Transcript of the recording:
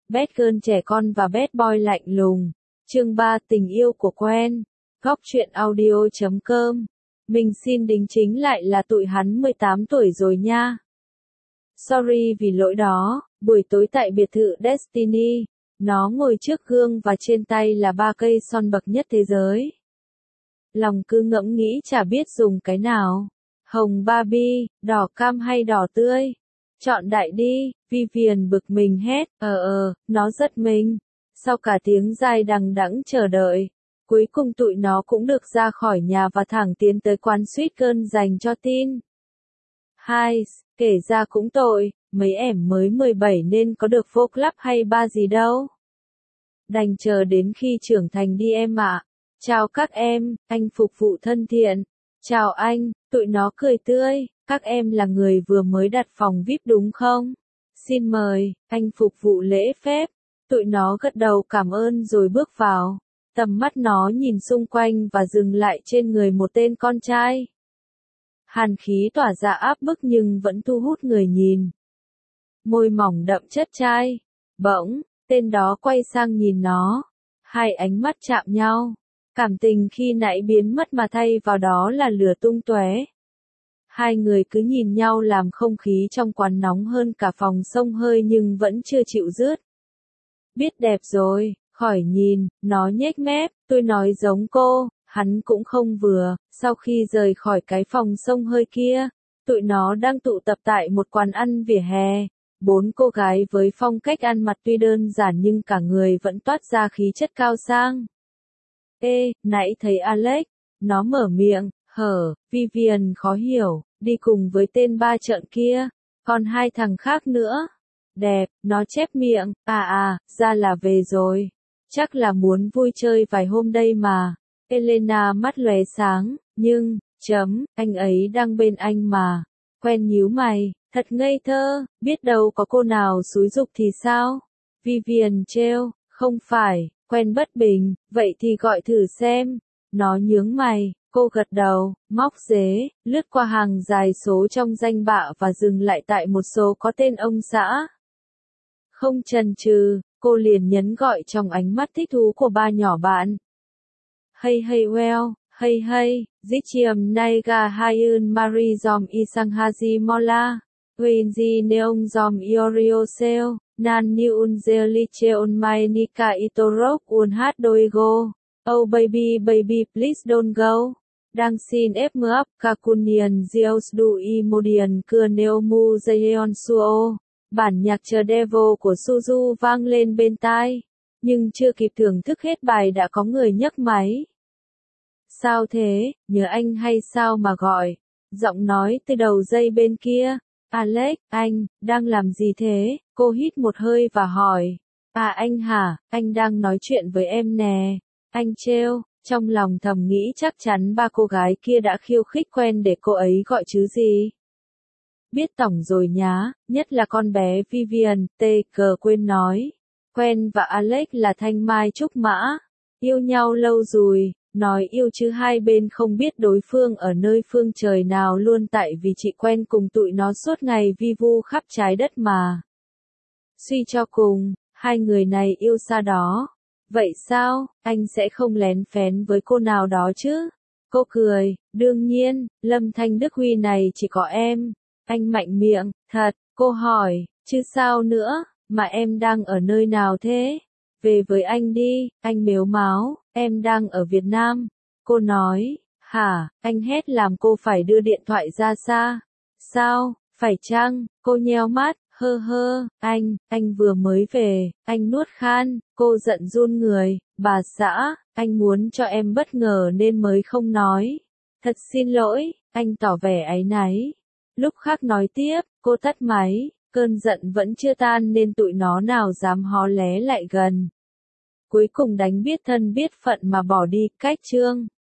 Bad girl trẻ con và bad boy lạnh lùng. Chương 3 tình yêu của Quen. Góc truyện audio.com. Mình xin đính chính lại là tụi hắn 18 tuổi rồi nha. Sorry vì lỗi đó. Buổi tối tại biệt thự Destiny, nó ngồi trước gương và trên tay là 3 cây son bậc nhất thế giới. Lòng cứ ngẫm nghĩ chả biết dùng cái nào. Hồng Barbie, đỏ cam hay đỏ tươi? Chọn đại đi, Vivian bực mình hét, nó rất mình. Sau cả tiếng dài đằng đẵng chờ đợi, cuối cùng tụi nó cũng được ra khỏi nhà và thẳng tiến tới quán Sweet Girl dành cho teen. Hai, kể ra cũng tội, mấy ẻm mới 17 nên có được vô club hay bar gì đâu. Đành chờ đến khi trưởng thành đi em ạ. Chào các em, anh phục vụ thân thiện. Chào anh, tụi nó cười tươi, các em là người vừa mới đặt phòng VIP đúng không? Xin mời, anh phục vụ lễ phép. Tụi nó gật đầu cảm ơn rồi bước vào. Tầm mắt nó nhìn xung quanh và dừng lại trên người một tên con trai. Hàn khí tỏa ra áp bức nhưng vẫn thu hút người nhìn. Môi mỏng đậm chất trai. Bỗng, tên đó quay sang nhìn nó. Hai ánh mắt chạm nhau. Cảm tình khi nãy biến mất mà thay vào đó là lửa tung tóe. Hai người cứ nhìn nhau làm không khí trong quán nóng hơn cả phòng xông hơi nhưng vẫn chưa chịu dứt. Biết đẹp rồi, khỏi nhìn, nó nhếch mép, tôi nói giống cô, hắn cũng không vừa. Sau khi rời khỏi cái phòng xông hơi kia, tụi nó đang tụ tập tại một quán ăn vỉa hè. 4 cô gái với phong cách ăn mặc tuy đơn giản nhưng cả người vẫn toát ra khí chất cao sang. Ê, nãy thấy Alex, nó mở miệng, Vivian khó hiểu, đi cùng với tên ba trợn kia, còn 2 thằng khác nữa. Đẹp, nó chép miệng, ra là về rồi. Chắc là muốn vui chơi vài hôm đây mà. Elena mắt lóe sáng, nhưng, anh ấy đang bên anh mà. Quen nhíu mày, thật ngây thơ, biết đâu có cô nào xúi giục thì sao? Vivian trêu, không phải, Quen bất bình, vậy thì gọi thử xem. Nó nhướng mày, cô gật đầu, móc dế, lướt qua hàng dài số trong danh bạ và dừng lại tại một số có tên ông xã. Không chần chừ, cô liền nhấn gọi trong ánh mắt thích thú của ba nhỏ bạn. Hey well, hey, Zichiam Naiga Hayun Mari Zom Isang Haji Mola, Wenji Neong Zom Iorio Seo, Nan Niun Zeliche on my Nika Itorok un hát doigo. Oh baby please don't go. Đang xin ép mưa ấp Kakunian Zeus du Imodian Cưa Neomu Zayeon Suo. Bản nhạc chờ Devil của Suzu vang lên bên tai. Nhưng chưa kịp thưởng thức hết bài đã có người nhấc máy. Sao thế, nhớ anh hay sao mà gọi? Giọng nói từ đầu dây bên kia. Alex, anh, đang làm gì thế? Cô hít một hơi và hỏi. Anh hả, anh đang nói chuyện với em nè. Anh trêu, trong lòng thầm nghĩ chắc chắn ba cô gái kia đã khiêu khích Quen để cô ấy gọi chứ gì. Biết tổng rồi nhá, nhất là con bé Vivian, quên nói. Quen và Alex là thanh mai trúc mã. Yêu nhau lâu rồi, nói yêu chứ hai bên không biết đối phương ở nơi phương trời nào luôn tại vì chị Quen cùng tụi nó suốt ngày vi vu khắp trái đất mà. Suy cho cùng, hai người này yêu xa đó. Vậy sao, anh sẽ không lén phén với cô nào đó chứ? Cô cười, đương nhiên, Lâm Thanh Đức Huy này chỉ có em. Anh mạnh miệng, thật, cô hỏi, chứ sao nữa, mà em đang ở nơi nào thế? Về với anh đi, anh mếu máo, em đang ở Việt Nam. Cô nói, hả, anh hét làm cô phải đưa điện thoại ra xa. Sao, phải chăng, cô nheo mắt, anh vừa mới về, anh nuốt khan, cô giận run người, bà xã, anh muốn cho em bất ngờ nên mới không nói. Thật xin lỗi, anh tỏ vẻ áy náy. Lúc khác nói tiếp, cô tắt máy, cơn giận vẫn chưa tan nên tụi nó nào dám hó lé lại gần. Cuối cùng đánh biết thân biết phận mà bỏ đi, cách chương.